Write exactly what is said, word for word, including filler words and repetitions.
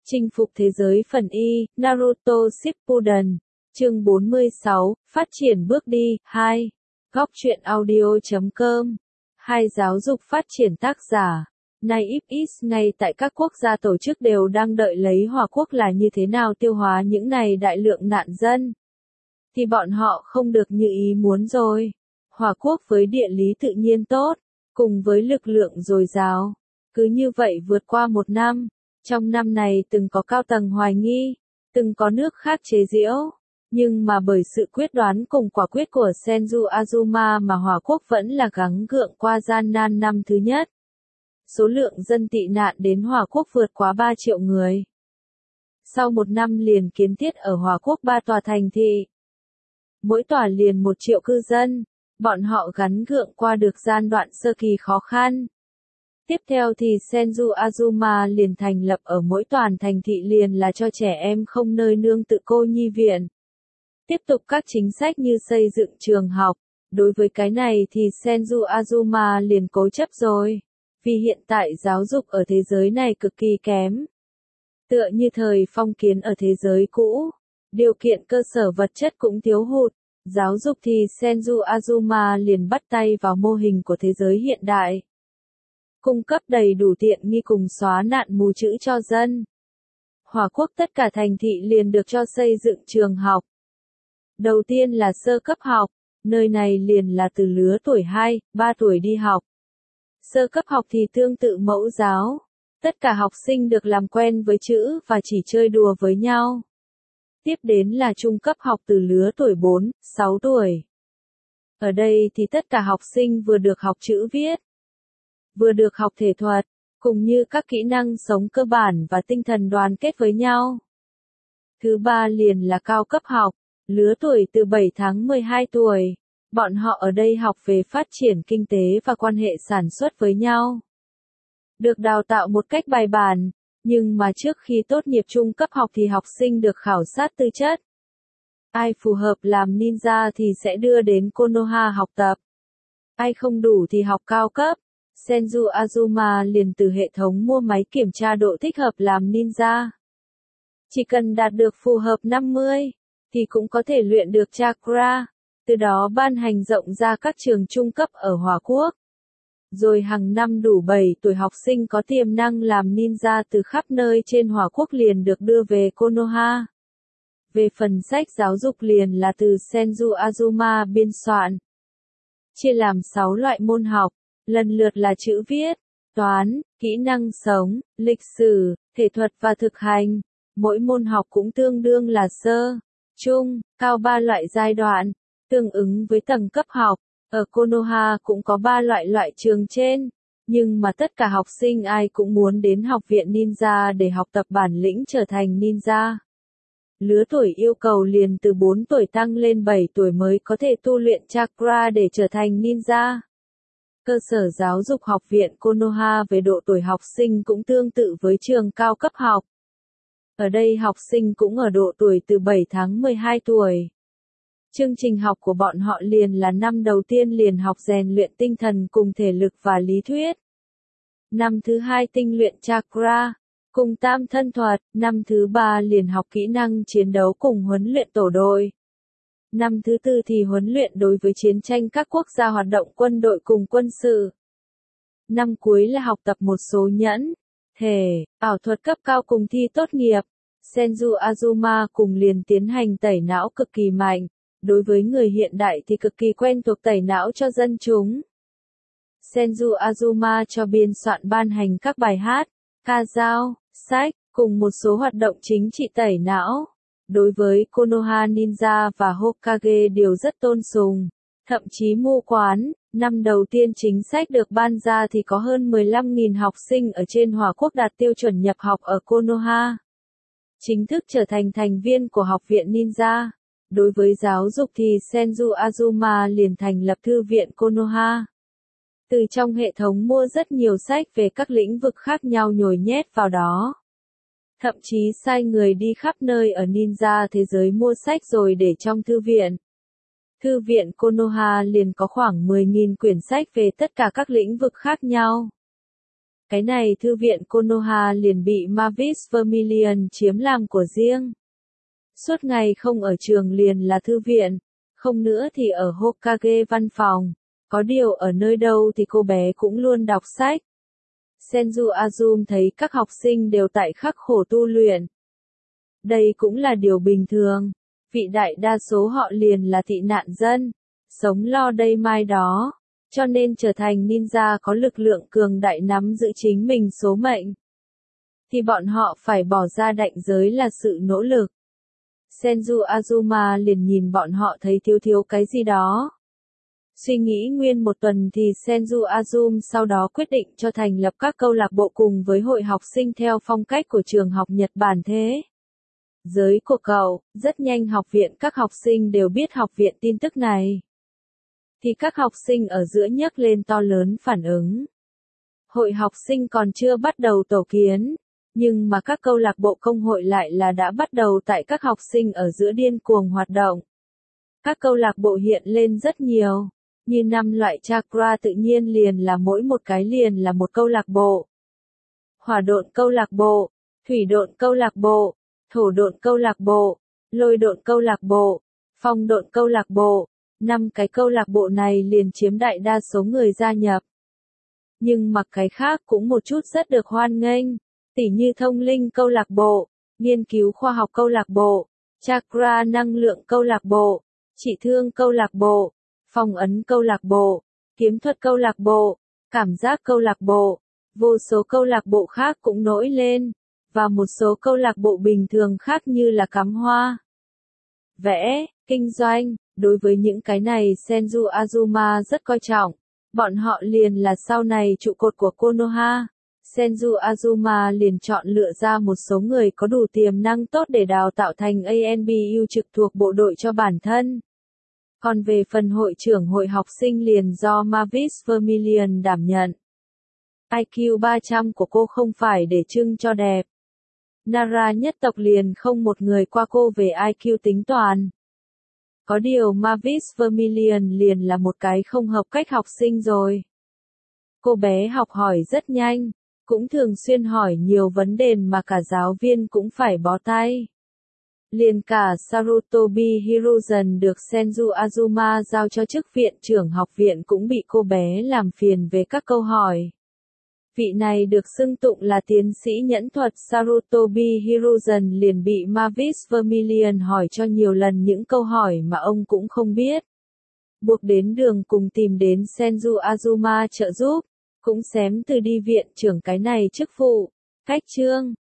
Chinh phục thế giới phần Y, Naruto Shippuden, chương bốn mươi sáu, phát triển bước đi, hai. Góc truyện audio chấm com. Hai giáo dục phát triển tác giả. Nay ép ích ngay tại các quốc gia tổ chức đều đang đợi lấy Hòa Quốc là như thế nào tiêu hóa những này đại lượng nạn dân. Thì bọn họ không được như ý muốn rồi. Hòa Quốc với địa lý tự nhiên tốt, cùng với lực lượng dồi dào. Cứ như vậy vượt qua một năm. Trong năm này từng có cao tầng hoài nghi, từng có nước khác chế giễu, nhưng mà bởi sự quyết đoán cùng quả quyết của Senju Azuma mà Hòa Quốc vẫn là gắng gượng qua gian nan năm thứ nhất. Số lượng dân tị nạn đến Hòa Quốc vượt quá ba triệu người. Sau một năm liền kiến thiết ở Hòa Quốc ba tòa thành thị. Mỗi tòa liền một triệu cư dân, bọn họ gắng gượng qua được gian đoạn sơ kỳ khó khăn. Tiếp theo thì Senju Azuma liền thành lập ở mỗi toàn thành thị liền là cho trẻ em không nơi nương tự cô nhi viện. Tiếp tục các chính sách như xây dựng trường học. Đối với cái này thì Senju Azuma liền cố chấp rồi. Vì hiện tại giáo dục ở thế giới này cực kỳ kém. Tựa như thời phong kiến ở thế giới cũ. Điều kiện cơ sở vật chất cũng thiếu hụt. Giáo dục thì Senju Azuma liền bắt tay vào mô hình của thế giới hiện đại. Cung cấp đầy đủ tiện nghi cùng xóa nạn mù chữ cho dân. Hòa Quốc tất cả thành thị liền được cho xây dựng trường học. Đầu tiên là sơ cấp học, nơi này liền là từ lứa tuổi hai, ba tuổi đi học. Sơ cấp học thì tương tự mẫu giáo. Tất cả học sinh được làm quen với chữ và chỉ chơi đùa với nhau. Tiếp đến là trung cấp học từ lứa tuổi bốn, sáu tuổi. Ở đây thì tất cả học sinh vừa được học chữ viết, vừa được học thể thuật, cùng như các kỹ năng sống cơ bản và tinh thần đoàn kết với nhau. Thứ ba liền là cao cấp học, lứa tuổi từ bảy tháng mười hai tuổi. Bọn họ ở đây học về phát triển kinh tế và quan hệ sản xuất với nhau. Được đào tạo một cách bài bản, nhưng mà trước khi tốt nghiệp trung cấp học thì học sinh được khảo sát tư chất. Ai phù hợp làm ninja thì sẽ đưa đến Konoha học tập. Ai không đủ thì học cao cấp. Senju Azuma liền từ hệ thống mua máy kiểm tra độ thích hợp làm ninja. Chỉ cần đạt được phù hợp năm mươi, thì cũng có thể luyện được chakra, từ đó ban hành rộng ra các trường trung cấp ở Hòa Quốc. Rồi hàng năm đủ bảy tuổi học sinh có tiềm năng làm ninja từ khắp nơi trên Hòa Quốc liền được đưa về Konoha. Về phần sách giáo dục liền là từ Senju Azuma biên soạn. Chia làm sáu loại môn học. Lần lượt là chữ viết, toán, kỹ năng sống, lịch sử, thể thuật và thực hành. Mỗi môn học cũng tương đương là sơ, trung, cao ba loại giai đoạn, tương ứng với tầng cấp học. Ở Konoha cũng có ba loại loại trường trên, nhưng mà tất cả học sinh ai cũng muốn đến học viện ninja để học tập bản lĩnh trở thành ninja. Lứa tuổi yêu cầu liền từ bốn tuổi tăng lên bảy tuổi mới có thể tu luyện chakra để trở thành ninja. Cơ sở giáo dục học viện Konoha về độ tuổi học sinh cũng tương tự với trường cao cấp học. Ở đây học sinh cũng ở độ tuổi từ bảy tháng mười hai tuổi. Chương trình học của bọn họ liền là năm đầu tiên liền học rèn luyện tinh thần cùng thể lực và lý thuyết. Năm thứ hai tinh luyện chakra, cùng tam thân thuật. Năm thứ ba liền học kỹ năng chiến đấu cùng huấn luyện tổ đội. Năm thứ tư thì huấn luyện đối với chiến tranh các quốc gia hoạt động quân đội cùng quân sự. Năm cuối là học tập một số nhẫn, thể, ảo thuật cấp cao cùng thi tốt nghiệp. Senju Azuma cùng liền tiến hành tẩy não cực kỳ mạnh. Đối với người hiện đại thì cực kỳ quen thuộc tẩy não cho dân chúng. Senju Azuma cho biên soạn ban hành các bài hát, ca dao, sách, cùng một số hoạt động chính trị tẩy não. Đối với Konoha Ninja và Hokage đều rất tôn sùng, thậm chí mưu quán. Năm đầu tiên chính sách được ban ra thì có hơn mười lăm nghìn học sinh ở trên Hòa Quốc đạt tiêu chuẩn nhập học ở Konoha. Chính thức trở thành thành viên của học viện ninja. Đối với giáo dục thì Senju Azuma liền thành lập thư viện Konoha. Từ trong hệ thống mua rất nhiều sách về các lĩnh vực khác nhau nhồi nhét vào đó. Thậm chí sai người đi khắp nơi ở ninja thế giới mua sách rồi để trong thư viện. Thư viện Konoha liền có khoảng mười nghìn quyển sách về tất cả các lĩnh vực khác nhau. Cái này thư viện Konoha liền bị Mavis Vermilion chiếm làm của riêng. Suốt ngày không ở trường liền là thư viện, không nữa thì ở Hokage văn phòng, có điều ở nơi đâu thì cô bé cũng luôn đọc sách. Senju Azum thấy các học sinh đều tại khắc khổ tu luyện. Đây cũng là điều bình thường, vị đại đa số họ liền là tị nạn dân, sống lo đây mai đó, cho nên trở thành ninja có lực lượng cường đại nắm giữ chính mình số mệnh. Thì bọn họ phải bỏ ra đạnh giới là sự nỗ lực. Senju Azuma liền nhìn bọn họ thấy thiếu thiếu cái gì đó. Suy nghĩ nguyên một tuần thì Senju Azum sau đó quyết định cho thành lập các câu lạc bộ cùng với hội học sinh theo phong cách của trường học Nhật Bản thế. Giới của cậu, rất nhanh học viện các học sinh đều biết học viện tin tức này. Thì các học sinh ở giữa nhấc lên to lớn phản ứng. Hội học sinh còn chưa bắt đầu tổ kiến, nhưng mà các câu lạc bộ công hội lại là đã bắt đầu tại các học sinh ở giữa điên cuồng hoạt động. Các câu lạc bộ hiện lên rất nhiều, như năm loại chakra tự nhiên liền là mỗi một cái liền là một câu lạc bộ. Hỏa độn câu lạc bộ, thủy độn câu lạc bộ, thổ độn câu lạc bộ, lôi độn câu lạc bộ, phong độn câu lạc bộ. Năm cái câu lạc bộ này liền chiếm đại đa số người gia nhập. Nhưng mặc cái khác cũng một chút rất được hoan nghênh, tỉ như thông linh câu lạc bộ, nghiên cứu khoa học câu lạc bộ, chakra năng lượng câu lạc bộ, trị thương câu lạc bộ, phong ấn câu lạc bộ, kiếm thuật câu lạc bộ, cảm giác câu lạc bộ, vô số câu lạc bộ khác cũng nổi lên, và một số câu lạc bộ bình thường khác như là cắm hoa, vẽ, kinh doanh. Đối với những cái này Senju Azuma rất coi trọng, bọn họ liền là sau này trụ cột của Konoha. Senju Azuma liền chọn lựa ra một số người có đủ tiềm năng tốt để đào tạo thành a en bê u trực thuộc bộ đội cho bản thân. Còn về phần hội trưởng hội học sinh liền do Mavis Vermilion đảm nhận. i kiu ba trăm của cô không phải để trưng cho đẹp. Nara nhất tộc liền không một người qua cô về i kiu tính toán. Có điều Mavis Vermilion liền là một cái không hợp cách học sinh rồi. Cô bé học hỏi rất nhanh, cũng thường xuyên hỏi nhiều vấn đề mà cả giáo viên cũng phải bó tay. Liền cả Sarutobi Hiruzen được Senju Azuma giao cho chức viện trưởng học viện cũng bị cô bé làm phiền về các câu hỏi. Vị này được xưng tụng là tiến sĩ nhẫn thuật Sarutobi Hiruzen liền bị Mavis Vermilion hỏi cho nhiều lần những câu hỏi mà ông cũng không biết. Buộc đến đường cùng tìm đến Senju Azuma trợ giúp, cũng xém từ đi viện trưởng cái này chức vụ, cách chương.